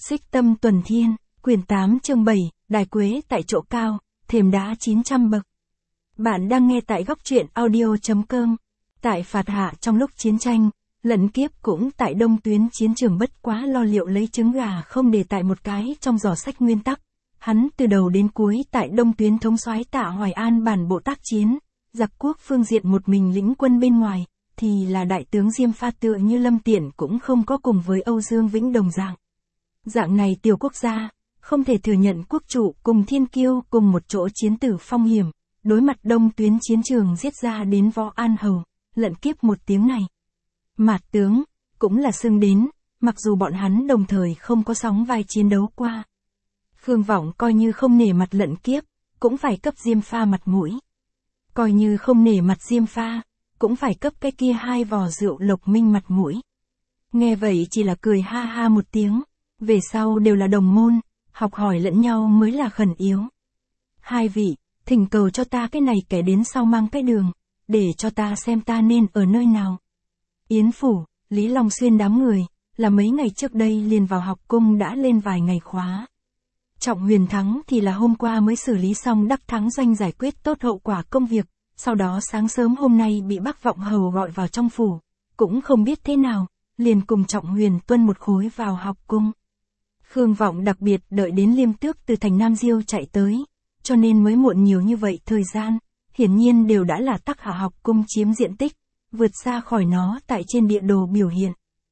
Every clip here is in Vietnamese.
Xích Tâm Tuần Thiên, quyển 8 chương 7, Đài Quế tại chỗ cao, thềm đá 900 bậc. Bạn đang nghe tại góc truyện audio.com. Tại Phạt Hạ trong lúc chiến tranh, Lận Kiếp cũng tại đông tuyến chiến trường bất quá lo liệu lấy trứng gà không để tại một cái trong giỏ sách nguyên tắc. Hắn từ đầu đến cuối tại đông tuyến thống soái Tạ Hoài An bản bộ tác chiến, giặc quốc phương diện một mình lĩnh quân bên ngoài, thì là đại tướng Diêm Pha tựa như Lâm Tiện cũng không có cùng với Âu Dương Vĩnh đồng dạng. Dạng này tiểu quốc gia, không thể thừa nhận quốc chủ cùng thiên kiêu cùng một chỗ chiến tử phong hiểm, đối mặt đông tuyến chiến trường giết ra đến Võ An Hầu, Lận Kiếp một tiếng này. Mạt tướng, cũng là xưng đến, mặc dù bọn hắn đồng thời không có sóng vai chiến đấu qua. Khương Vọng coi như không nể mặt Lận Kiếp, cũng phải cấp Diêm Pha mặt mũi. Coi như không nể mặt Diêm Pha, cũng phải cấp cái kia hai vò rượu Lộc Minh mặt mũi. Nghe vậy chỉ là cười ha ha một tiếng, về sau đều là đồng môn, học hỏi lẫn nhau mới là khẩn yếu. Hai vị, thỉnh cầu cho ta cái này kẻ đến sau mang cái đường, để cho ta xem ta nên ở nơi nào. Yến Phủ, Lý Long Xuyên đám người, là mấy ngày trước đây liền vào học cung đã lên vài ngày khóa. Trọng Huyền Thắng thì là hôm qua mới xử lý xong Đắc Thắng Doanh giải quyết tốt hậu quả công việc, sau đó sáng sớm hôm nay bị Bắc Vọng Hầu gọi vào trong phủ, cũng không biết thế nào, liền cùng Trọng Huyền tuân một khối vào học cung. Khương Vọng đặc biệt đợi đến Liêm Tước từ thành Nam Diêu chạy tới, cho nên mới muộn nhiều như vậy thời gian, hiển nhiên đều đã là Tắc Hạ học cung chiếm diện tích, vượt xa khỏi nó tại trên địa đồ biểu hiện.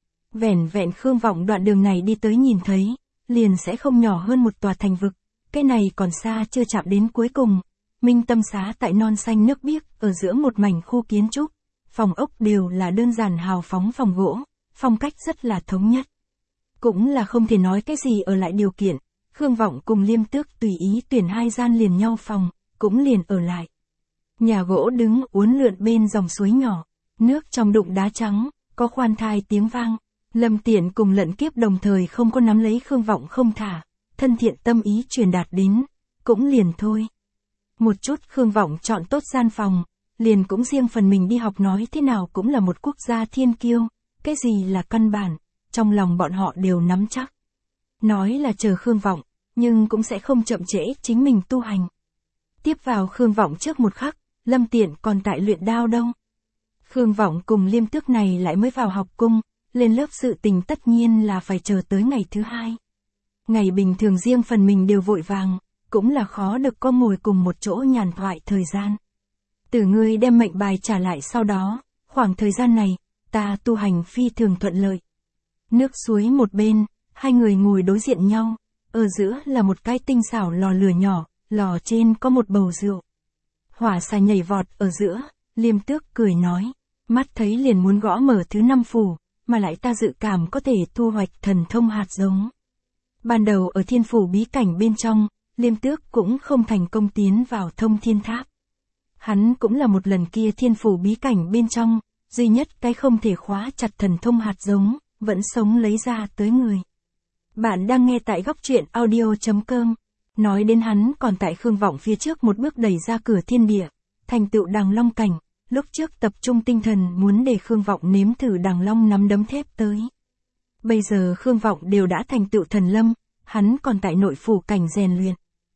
Vẻn vẹn Khương Vọng đoạn đường này đi tới nhìn thấy, liền sẽ không nhỏ hơn một tòa thành vực, cái này còn xa chưa chạm đến cuối cùng. Minh Tâm Xá tại non xanh nước biếc, ở giữa một mảnh khu kiến trúc, phòng ốc đều là đơn giản hào phóng phòng gỗ, phong cách rất là thống nhất. Cũng là không thể nói cái gì ở lại điều kiện, Khương Vọng cùng Liêm Tước tùy ý tuyển hai gian liền nhau phòng, cũng liền ở lại. Nhà gỗ đứng uốn lượn bên dòng suối nhỏ, nước trong đụng đá trắng, có khoan thai tiếng vang. Lâm Tiện cùng Lận Kiếp đồng thời không có nắm lấy Khương Vọng không thả, thân thiện tâm ý truyền đạt đến, cũng liền thôi. Một chút Khương Vọng chọn tốt gian phòng, liền cũng riêng phần mình đi học nói thế nào cũng là một quốc gia thiên kiêu, cái gì là căn bản, trong lòng bọn họ đều nắm chắc. Nói là chờ Khương Vọng, nhưng cũng sẽ không chậm trễ chính mình tu hành. Tiếp vào Khương Vọng trước một khắc, Lâm Tiện còn tại luyện đao đâu. Khương Vọng cùng Liêm Tước này lại mới vào học cung, lên lớp sự tình tất nhiên là phải chờ tới ngày thứ hai. Ngày bình thường riêng phần mình đều vội vàng, cũng là khó được có ngồi cùng một chỗ nhàn thoại thời gian. Từ ngươi đem mệnh bài trả lại sau đó, khoảng thời gian này, ta tu hành phi thường thuận lợi. Nước suối một bên, hai người ngồi đối diện nhau, ở giữa là một cái tinh xảo lò lửa nhỏ, lò trên có một bầu rượu. Hỏa xà nhảy vọt ở giữa, Liêm Tước cười nói, mắt thấy liền muốn gõ mở thứ 5 phủ, mà lại ta dự cảm có thể thu hoạch thần thông hạt giống. Ban đầu ở Thiên Phủ bí cảnh bên trong, Liêm Tước cũng không thành công tiến vào Thông Thiên Tháp. Hắn cũng là một lần kia Thiên Phủ bí cảnh bên trong, duy nhất cái không thể khóa chặt thần thông hạt giống, vẫn sống lấy ra tới người. Bạn đang nghe tại góc truyện audio.com. Nói đến hắn còn tại Khương Vọng phía trước một bước đẩy ra cửa thiên địa, thành tựu Đằng Long cảnh, lúc trước tập trung tinh thần muốn để Khương Vọng nếm thử Đằng Long nắm đấm thép tới. Bây giờ Khương Vọng đều đã thành tựu thần lâm, hắn còn tại nội phủ cảnh rèn luyện.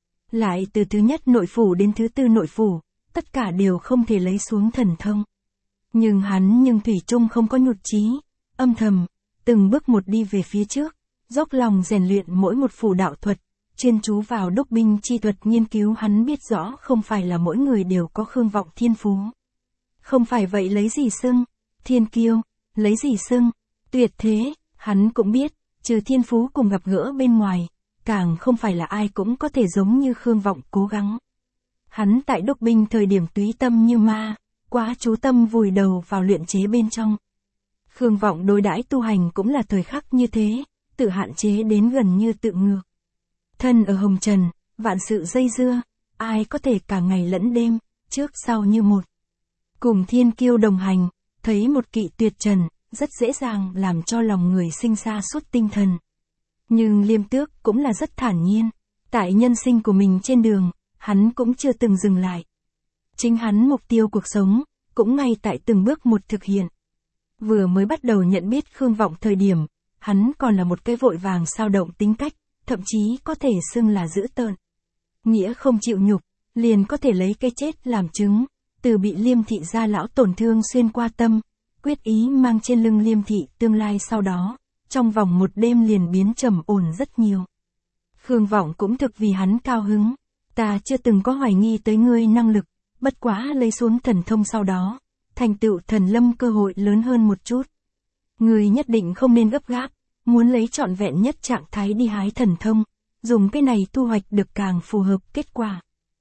Lại từ thứ nhất nội phủ đến thứ tư nội phủ, tất cả đều không thể lấy xuống thần thông. Nhưng hắn thủy chung không có nhụt chí, âm thầm, từng bước một đi về phía trước, dốc lòng rèn luyện mỗi một phủ đạo thuật, chuyên chú vào đúc binh chi thuật nghiên cứu. Hắn biết rõ không phải là mỗi người đều có Khương Vọng thiên phú. Không phải vậy lấy gì xưng, thiên kiêu, lấy gì xưng, tuyệt thế, hắn cũng biết, trừ thiên phú cùng gặp gỡ bên ngoài, càng không phải là ai cũng có thể giống như Khương Vọng cố gắng. Hắn tại đúc binh thời điểm túy tâm như ma, quá chú tâm vùi đầu vào luyện chế bên trong. Khương Vọng đối đãi tu hành cũng là thời khắc như thế, tự hạn chế đến gần như tự ngược. Thân ở hồng trần, vạn sự dây dưa, ai có thể cả ngày lẫn đêm, trước sau như một. Cùng thiên kiêu đồng hành, thấy một kỵ tuyệt trần, rất dễ dàng làm cho lòng người sinh sa sút tinh thần. Nhưng Liêm Tước cũng là rất thản nhiên, tại nhân sinh của mình trên đường, hắn cũng chưa từng dừng lại. Chính hắn mục tiêu cuộc sống, cũng ngay tại từng bước một thực hiện. Vừa mới bắt đầu nhận biết Khương Vọng thời điểm, hắn còn là một cái vội vàng sao động tính cách, thậm chí có thể xưng là dữ tợn. Nghĩa không chịu nhục, liền có thể lấy cái chết làm chứng, từ bị Liêm thị gia lão tổn thương xuyên qua tâm, quyết ý mang trên lưng Liêm thị tương lai sau đó, trong vòng một đêm liền biến trầm ổn rất nhiều. Khương Vọng cũng thực vì hắn cao hứng, ta chưa từng có hoài nghi tới ngươi năng lực, bất quá lấy xuống thần thông sau đó, thành tựu thần lâm cơ hội lớn hơn một chút. Ngươi nhất định không nên gấp gáp, muốn lấy trọn vẹn nhất trạng thái đi hái thần thông, dùng cái này thu hoạch được càng phù hợp kết quả.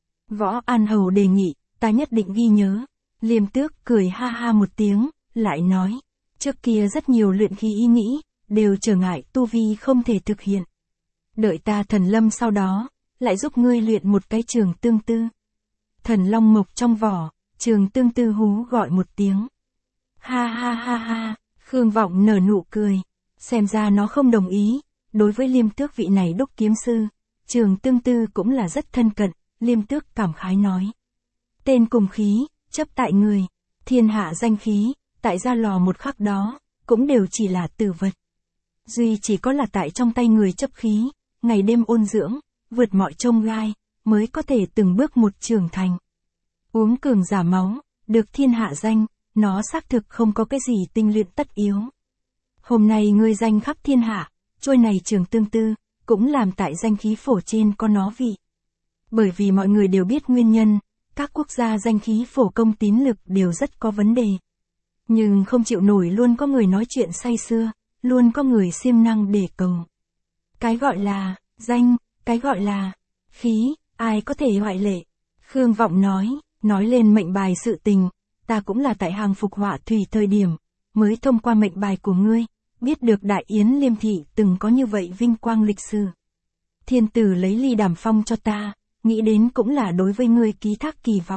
Võ An Hầu đề nghị, ta nhất định ghi nhớ. Liêm Tước cười ha ha một tiếng, lại nói, trước kia rất nhiều luyện khí ý nghĩ, đều trở ngại tu vi không thể thực hiện. Đợi ta thần lâm sau đó, lại giúp ngươi luyện một cái Trường Tương Tư. Thần long mộc trong vỏ, Trường Tương Tư hú gọi một tiếng. Ha ha ha ha, Khương Vọng nở nụ cười, xem ra nó không đồng ý, đối với Liêm Tước vị này đúc kiếm sư, Trường Tương Tư cũng là rất thân cận, Liêm Tước cảm khái nói. Tên cùng khí, chấp tại người, thiên hạ danh khí, tại ra lò một khắc đó, cũng đều chỉ là tử vật. Duy chỉ có là tại trong tay người chấp khí, ngày đêm ôn dưỡng, vượt mọi chông gai, mới có thể từng bước một trưởng thành. Uống cường giả máu, được thiên hạ danh, nó xác thực không có cái gì tinh luyện tất yếu. Hôm nay ngươi danh khắp thiên hạ, trôi này Trường Tương Tư, cũng làm tại danh khí phổ trên có nó vị. Bởi vì mọi người đều biết nguyên nhân, các quốc gia danh khí phổ công tín lực đều rất có vấn đề. Nhưng không chịu nổi luôn có người nói chuyện say sưa, luôn có người siêng năng để cầu. Cái gọi là danh, cái gọi là khí, ai có thể ngoại lệ. Khương Vọng nói lên mệnh bài sự tình, ta cũng là tại hàng phục họa thủy thời điểm, mới thông qua mệnh bài của ngươi, biết được Đại Yến Liêm thị từng có như vậy vinh quang lịch sử. Thiên tử lấy ly đàm phong cho ta, nghĩ đến cũng là đối với ngươi ký thác kỳ vọng.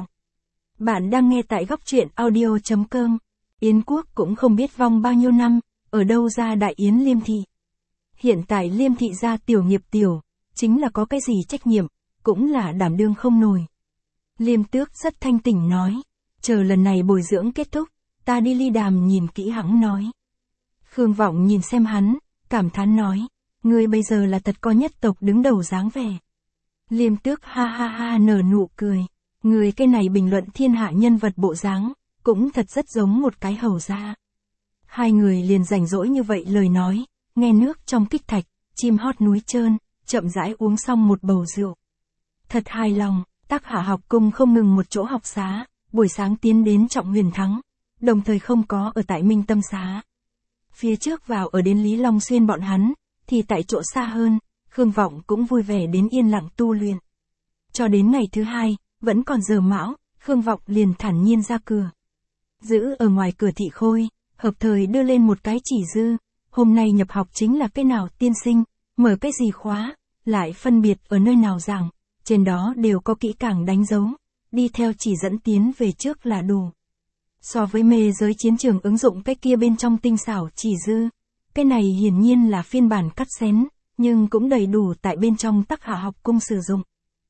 Bạn đang nghe tại góc truyện audio.com. Yến quốc cũng không biết vong bao nhiêu năm, ở đâu ra Đại Yến Liêm thị. Hiện tại Liêm thị gia tiểu nghiệp tiểu, chính là có cái gì trách nhiệm, cũng là đảm đương không nổi. Liêm Tước rất thanh tỉnh nói, chờ lần này bồi dưỡng kết thúc, ta đi ly đàm nhìn kỹ hãng nói. Khương Vọng nhìn xem hắn, cảm thán nói, ngươi bây giờ là thật có nhất tộc đứng đầu dáng vẻ. Liêm Tước ha ha ha nở nụ cười, người cái này bình luận thiên hạ nhân vật bộ dáng, cũng thật rất giống một cái hầu gia. Hai người liền rảnh rỗi như vậy lời nói, nghe nước trong kích thạch, chim hót núi trơn, chậm rãi uống xong một bầu rượu. Thật hài lòng, Tắc Hạ học cung không ngừng một chỗ học xá, buổi sáng tiến đến Trọng Huyền Thắng, đồng thời không có ở tại Minh Tâm xá. Phía trước vào ở đến Lý Long Xuyên bọn hắn, thì tại chỗ xa hơn, Khương Vọng cũng vui vẻ đến yên lặng tu luyện. Cho đến ngày thứ hai, vẫn còn giờ mão, Khương Vọng liền thản nhiên ra cửa. Giữ ở ngoài cửa Thị Khôi, hợp thời đưa lên một cái chỉ dư, hôm nay nhập học chính là cái nào tiên sinh, mở cái gì khóa, lại phân biệt ở nơi nào giảng, trên đó đều có kỹ càng đánh dấu, đi theo chỉ dẫn tiến về trước là đủ. So với mê giới chiến trường ứng dụng cái kia bên trong tinh xảo chỉ dư, cái này hiển nhiên là phiên bản cắt xén, nhưng cũng đầy đủ tại bên trong Tắc Hạ học cung sử dụng.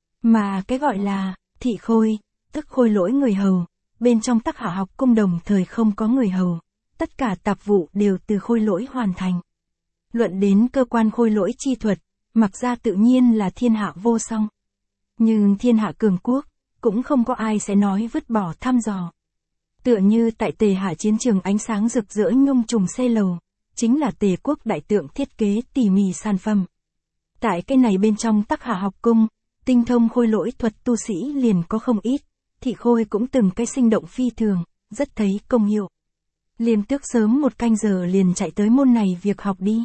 Mà cái gọi là Thị Khôi, tức khôi lỗi người hầu, bên trong Tắc Hạ học cung đồng thời không có người hầu, tất cả tạp vụ đều từ khôi lỗi hoàn thành. Luận đến cơ quan khôi lỗi chi thuật, mặc ra tự nhiên là thiên hạ vô song. Nhưng thiên hạ cường quốc, cũng không có ai sẽ nói vứt bỏ thăm dò. Tựa như tại Tề Hạ chiến trường ánh sáng rực rỡ nhung trùng xây lầu, chính là Tề quốc đại tượng thiết kế tỉ mỉ sản phẩm. Tại cái này bên trong Tắc Hạ học cung, tinh thông khôi lỗi thuật tu sĩ liền có không ít, Thị Khôi cũng từng cái sinh động phi thường, rất thấy công hiệu. Liêm Tước sớm một canh giờ liền chạy tới môn này việc học đi.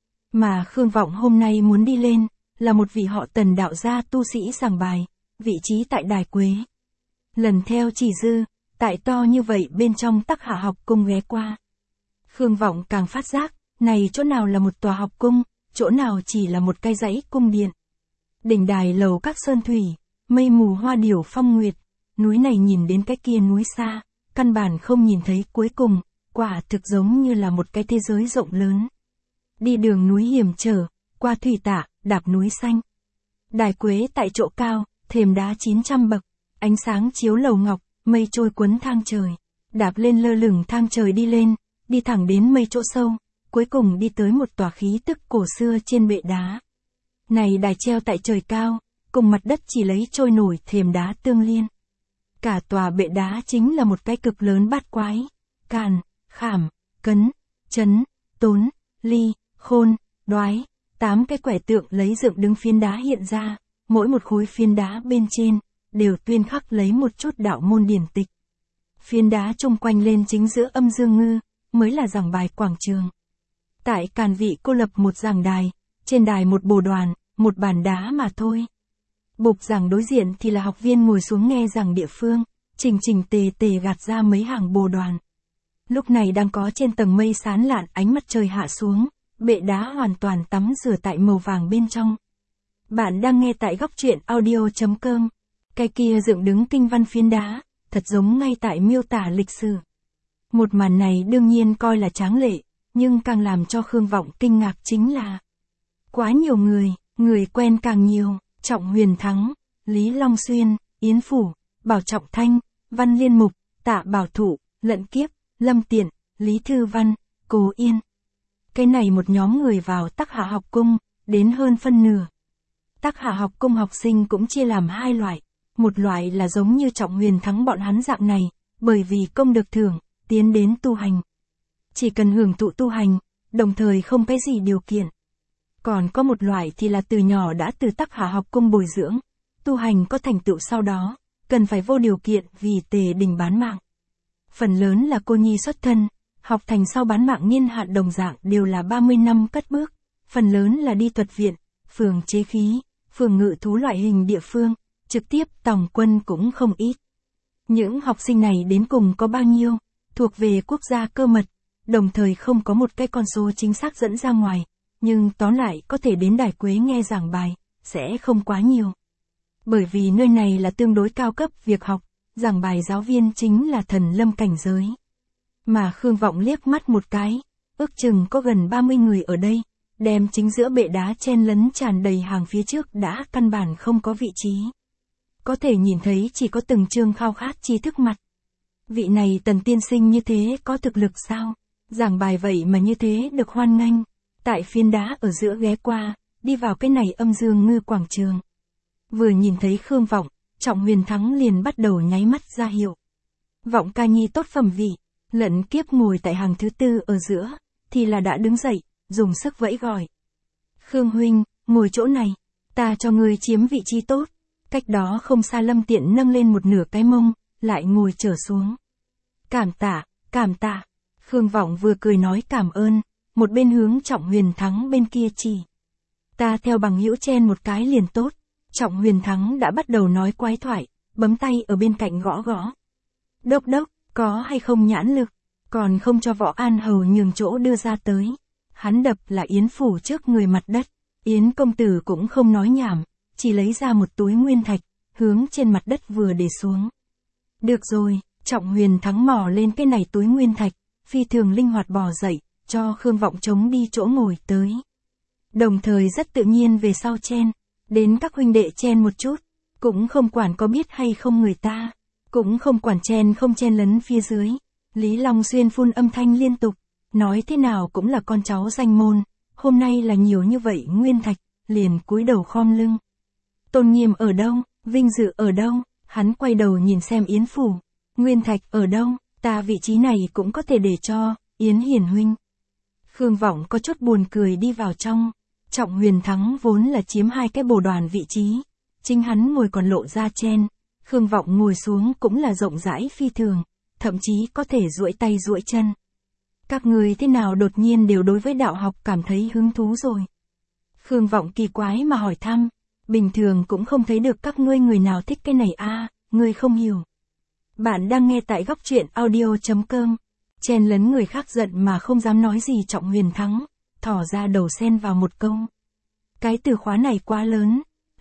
Mà Khương Vọng hôm nay muốn đi lên, là một vị họ Tần đạo gia tu sĩ giảng bài, vị trí tại Đài Quế. Lần theo chỉ dư, tại to như vậy bên trong Tắc Hạ học cung ghé qua. Khương Vọng càng phát giác, này chỗ nào là một tòa học cung, chỗ nào chỉ là một cái dãy cung điện. Đỉnh đài lầu các sơn thủy, mây mù hoa điểu phong nguyệt, núi này nhìn đến cái kia núi xa, căn bản không nhìn thấy cuối cùng, quả thực giống như là một cái thế giới rộng lớn. Đi đường núi hiểm trở, qua thủy tạ, đạp núi xanh. Đài Quế tại chỗ cao, thềm đá 900 bậc, ánh sáng chiếu lầu ngọc, mây trôi quấn thang trời. Đạp lên lơ lửng thang trời đi lên, đi thẳng đến mây chỗ sâu, cuối cùng đi tới một tòa khí tức cổ xưa trên bệ đá. Này đài treo tại trời cao, cùng mặt đất chỉ lấy trôi nổi thềm đá tương liên. Cả tòa bệ đá chính là một cái cực lớn bát quái, càn, khảm, cấn, chấn, tốn, ly, khôn, đoái, 8 cái quẻ tượng lấy dựng đứng phiến đá hiện ra, mỗi một khối phiến đá bên trên, đều tuyên khắc lấy một chút đạo môn điển tịch. Phiến đá chung quanh lên chính giữa âm dương ngư, mới là giảng bài quảng trường. Tại càn vị cô lập một giảng đài, trên đài một bồ đoàn, một bàn đá mà thôi. Bục giảng đối diện thì là học viên ngồi xuống nghe giảng địa phương, chỉnh tề gạt ra mấy hàng bồ đoàn. Lúc này đang có trên tầng mây sán lạn ánh mặt trời hạ xuống, bệ đá hoàn toàn tắm rửa tại màu vàng bên trong. Bạn đang nghe tại góc truyện audio.com. Cái kia dựng đứng kinh văn phiến đá, thật giống ngay tại miêu tả lịch sử. Một màn này đương nhiên coi là tráng lệ, nhưng càng làm cho Khương Vọng kinh ngạc chính là quá nhiều người quen càng nhiều, Trọng Huyền Thắng, Lý Long Xuyên, Yến Phủ, Bảo Trọng Thanh, Văn Liên Mục, Tạ Bảo Thụ, Lận Kiếp, Lâm Tiện, Lý Thư Văn, Cố Yên. Cái này một nhóm người vào Tắc Hạ học cung, đến hơn phân nửa. Tắc Hạ học cung học sinh cũng chia làm hai loại. Một loại là giống như Trọng Huyền Thắng bọn hắn dạng này, bởi vì công được thưởng, tiến đến tu hành. Chỉ cần hưởng thụ tu hành, đồng thời không cái gì điều kiện. Còn có một loại thì là từ nhỏ đã từ Tắc Hạ học cung bồi dưỡng, tu hành có thành tựu sau đó, cần phải vô điều kiện vì tề đình bán mạng. Phần lớn là cô nhi xuất thân, học thành sau bán mạng niên hạn đồng dạng đều là 30 năm cất bước, phần lớn là đi thuật viện, phường chế khí, phường ngự thú loại hình địa phương, trực tiếp tòng quân cũng không ít. Những học sinh này đến cùng có bao nhiêu, thuộc về quốc gia cơ mật, đồng thời không có một cái con số chính xác dẫn ra ngoài, nhưng tóm lại có thể đến Đài Quế nghe giảng bài, sẽ không quá nhiều. Bởi vì nơi này là tương đối cao cấp việc học, giảng bài giáo viên chính là thần lâm cảnh giới. Mà Khương Vọng liếc mắt một cái, ước chừng có gần 30 người ở đây, đem chính giữa bệ đá chen lấn tràn đầy hàng phía trước đã căn bản không có vị trí. Có thể nhìn thấy chỉ có từng chương khao khát tri thức mặt. Vị này Tần tiên sinh như thế có thực lực sao? Giảng bài vậy mà như thế được hoan nghênh. Tại phiến đá ở giữa ghé qua, đi vào cái này âm dương ngư quảng trường. Vừa nhìn thấy Khương Vọng, Trọng Huyền Thắng liền bắt đầu nháy mắt ra hiệu. Vọng ca nhi tốt phẩm vị, Lận Kiếp ngồi tại hàng thứ tư ở giữa, thì là đã đứng dậy, dùng sức vẫy gọi. Khương huynh, ngồi chỗ này, ta cho ngươi chiếm vị trí tốt. Cách đó không xa Lâm Tiện nâng lên một nửa cái mông, lại ngồi trở xuống. Cảm tạ. Khương Vọng vừa cười nói cảm ơn, một bên hướng Trọng Huyền Thắng bên kia chỉ. Ta theo bằng hữu chen một cái liền tốt. Trọng Huyền Thắng đã bắt đầu nói quái thoại, bấm tay ở bên cạnh gõ gõ. Đốc, có hay không nhãn lực, còn không cho Võ An Hầu nhường chỗ đưa ra tới. Hắn đập là Yến Phủ trước người mặt đất, Yến công tử cũng không nói nhảm, chỉ lấy ra một túi nguyên thạch, hướng trên mặt đất vừa để xuống. Được rồi, Trọng Huyền Thắng mò lên cái này túi nguyên thạch, phi thường linh hoạt bò dậy, cho Khương Vọng chống đi chỗ ngồi tới. Đồng thời rất tự nhiên về sau chen, đến các huynh đệ chen một chút, cũng không quản có biết hay không người ta, cũng không quản chen không chen lấn phía dưới. Lý Long Xuyên phun âm thanh liên tục, nói thế nào cũng là con cháu danh môn, hôm nay là nhiều như vậy nguyên thạch, liền cúi đầu khom lưng. Tôn nghiêm ở đâu, vinh dự ở đâu, hắn quay đầu nhìn xem Yến Phủ, nguyên thạch ở đâu, ta vị trí này cũng có thể để cho, Yến hiển huynh. Khương Vọng có chút buồn cười đi vào trong, Trọng Huyền Thắng vốn là chiếm hai cái bồ đoàn vị trí, chính hắn ngồi còn lộ ra chen, Khương Vọng ngồi xuống cũng là rộng rãi phi thường, thậm chí có thể duỗi tay duỗi chân. Các người thế nào đột nhiên đều đối với đạo học cảm thấy hứng thú rồi? Khương Vọng kỳ quái mà hỏi thăm, bình thường cũng không thấy được các ngươi người nào thích cái này a, ngươi không hiểu. Bạn đang nghe tại góc truyện audio.com. Chen lấn người khác giận mà không dám nói gì Trọng Huyền Thắng, thỏ ra đầu xen vào một câu. Cái từ khóa này quá lớn,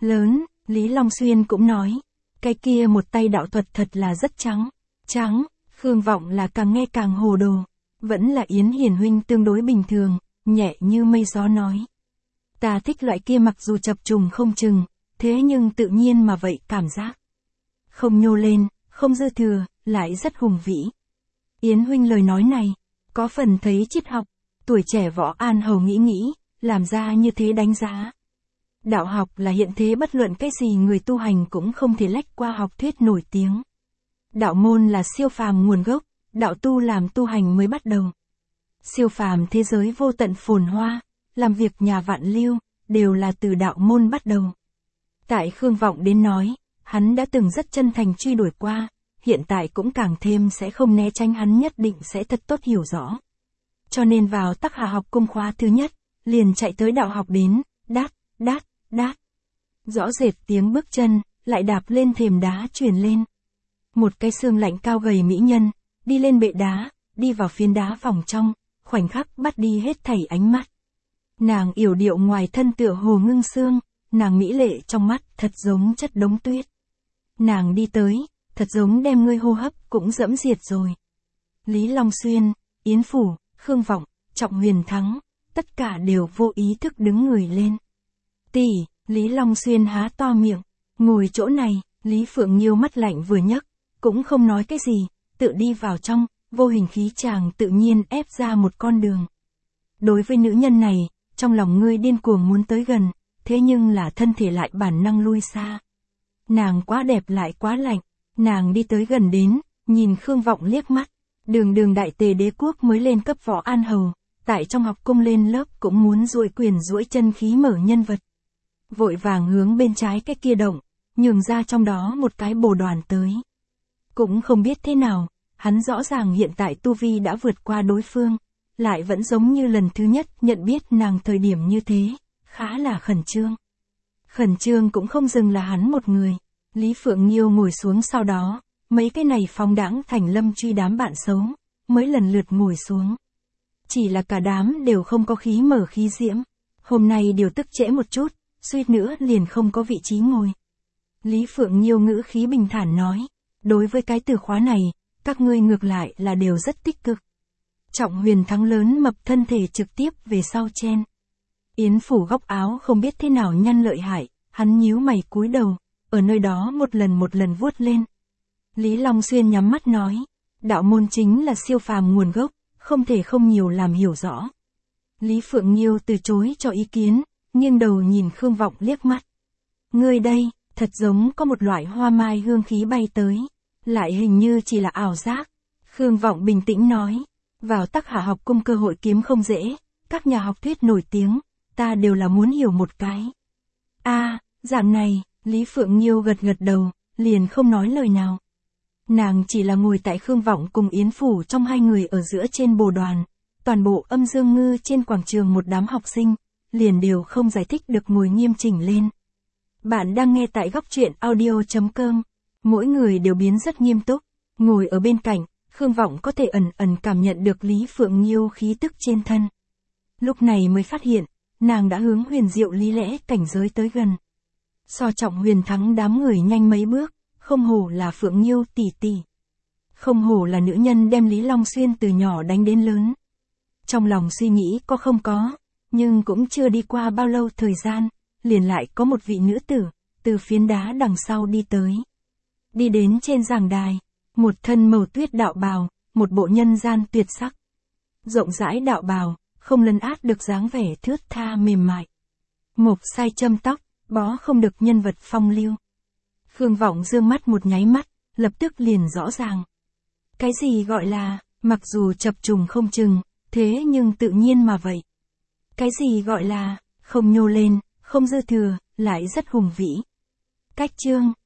Lý Long Xuyên cũng nói. Cái kia một tay đạo thuật thật là rất trắng, Khương Vọng là càng nghe càng hồ đồ, vẫn là Yến hiển huynh tương đối bình thường, nhẹ như mây gió nói. Ta thích loại kia mặc dù chập trùng không chừng, thế nhưng tự nhiên mà vậy cảm giác. Không nhô lên, không dư thừa, lại rất hùng vĩ. Yến huynh lời nói này, có phần thấy triết học, Tuổi trẻ Võ An Hầu nghĩ, làm ra như thế đánh giá. Đạo học là hiện thế, bất luận cái gì người tu hành cũng không thể lách qua học thuyết nổi tiếng. Đạo môn là siêu phàm nguồn gốc, đạo tu làm tu hành mới bắt đầu. Siêu phàm thế giới vô tận phồn hoa, làm việc nhà vạn lưu, đều là từ đạo môn bắt đầu. Tại Khương Vọng đến nói, hắn đã từng rất chân thành truy đuổi qua, hiện tại cũng càng thêm sẽ không né tránh, hắn nhất định sẽ thật tốt hiểu rõ. Cho nên vào Tắc Hà học cung khóa thứ nhất, liền chạy tới đạo học đến, đát, đát, đát. Rõ rệt tiếng bước chân, lại đạp lên thềm đá truyền lên. Một cái xương lạnh cao gầy mỹ nhân, đi lên bệ đá, đi vào phiến đá vòng trong, khoảnh khắc bắt đi hết thảy ánh mắt. Nàng yểu điệu ngoài thân tựa hồ ngưng xương, nàng mỹ lệ trong mắt thật giống chất đống tuyết. Nàng đi tới, thật giống đem ngươi hô hấp cũng dẫm diệt rồi. Lý Long Xuyên, Yến Phủ, Khương Vọng, Trọng Huyền Thắng, tất cả đều vô ý thức đứng người lên. Tỷ, Lý Long Xuyên há to miệng, ngồi chỗ này, Lý Phượng Nhiêu mắt lạnh vừa nhấc, cũng không nói cái gì, tự đi vào trong, vô hình khí chàng tự nhiên ép ra một con đường. Đối với nữ nhân này, trong lòng ngươi điên cuồng muốn tới gần, thế nhưng là thân thể lại bản năng lui xa. Nàng quá đẹp lại quá lạnh, nàng đi tới gần đến, nhìn Khương Vọng liếc mắt, đường đại tề đế quốc mới lên cấp Võ An Hầu, tại trong học cung lên lớp cũng muốn duỗi quyền duỗi chân khí mở nhân vật. Vội vàng hướng bên trái cái kia động, nhường ra trong đó một cái bồ đoàn tới. Cũng không biết thế nào, hắn rõ ràng hiện tại tu vi đã vượt qua đối phương, lại vẫn giống như lần thứ nhất nhận biết nàng thời điểm như thế, khá là khẩn trương. Khẩn trương cũng không dừng là hắn một người, Lý Phượng Nhiêu ngồi xuống sau đó, mấy cái này phóng đãng thành Lâm Truy đám bạn xấu, mới lần lượt ngồi xuống. Chỉ là cả đám đều không có khí mở khí diễm, hôm nay điều tức trễ một chút, suýt nữa liền không có vị trí ngồi. Lý Phượng Nhiêu ngữ khí bình thản nói, đối với cái từ khóa này, các ngươi ngược lại là đều rất tích cực. Trọng Huyền Thắng lớn mập thân thể trực tiếp về sau chen. Yến Phủ góc áo không biết thế nào nhăn lợi hại, hắn nhíu mày cúi đầu, ở nơi đó một lần vuốt lên. Lý Long Xuyên nhắm mắt nói, đạo môn chính là siêu phàm nguồn gốc, không thể không nhiều làm hiểu rõ. Lý Phượng Nhiêu từ chối cho ý kiến, nghiêng đầu nhìn Khương Vọng liếc mắt. Ngươi đây, thật giống có một loại hoa mai hương khí bay tới, lại hình như chỉ là ảo giác. Khương Vọng bình tĩnh nói, vào Tắc Hà học cung cơ hội kiếm không dễ, các nhà học thuyết nổi tiếng, ta đều là muốn hiểu một cái. Dạng này, Lý Phượng Nhiêu gật đầu, liền không nói lời nào. Nàng chỉ là ngồi tại Khương Vọng cùng Yến Phủ trong hai người ở giữa trên bồ đoàn, toàn bộ Âm Dương Ngư trên quảng trường một đám học sinh, liền đều không giải thích được ngồi nghiêm chỉnh lên. Bạn đang nghe tại góc truyện audio.com, mỗi người đều biến rất nghiêm túc, ngồi ở bên cạnh, Khương Vọng có thể ẩn cảm nhận được Lý Phượng Nhiêu khí tức trên thân. Lúc này mới phát hiện, nàng đã hướng huyền diệu lý lẽ cảnh giới tới gần. So Trọng Huyền Thắng đám người nhanh mấy bước, không hổ là Phượng Nhiêu tỷ tỷ. Không hổ là nữ nhân đem Lý Long Xuyên từ nhỏ đánh đến lớn. Trong lòng suy nghĩ có không có, nhưng cũng chưa đi qua bao lâu thời gian, liền lại có một vị nữ tử, từ phiến đá đằng sau đi tới. Đi đến trên giảng đài, một thân màu tuyết đạo bào, một bộ nhân gian tuyệt sắc. Rộng rãi đạo bào, không lấn át được dáng vẻ thướt tha mềm mại. Mộc sai châm tóc, bó không được nhân vật phong lưu. Khương Vọng dương mắt một nháy mắt, lập tức liền rõ ràng. Cái gì gọi là, mặc dù chập trùng không chừng, thế nhưng tự nhiên mà vậy. Cái gì gọi là, không nhô lên, không dư thừa, lại rất hùng vĩ. Cách chương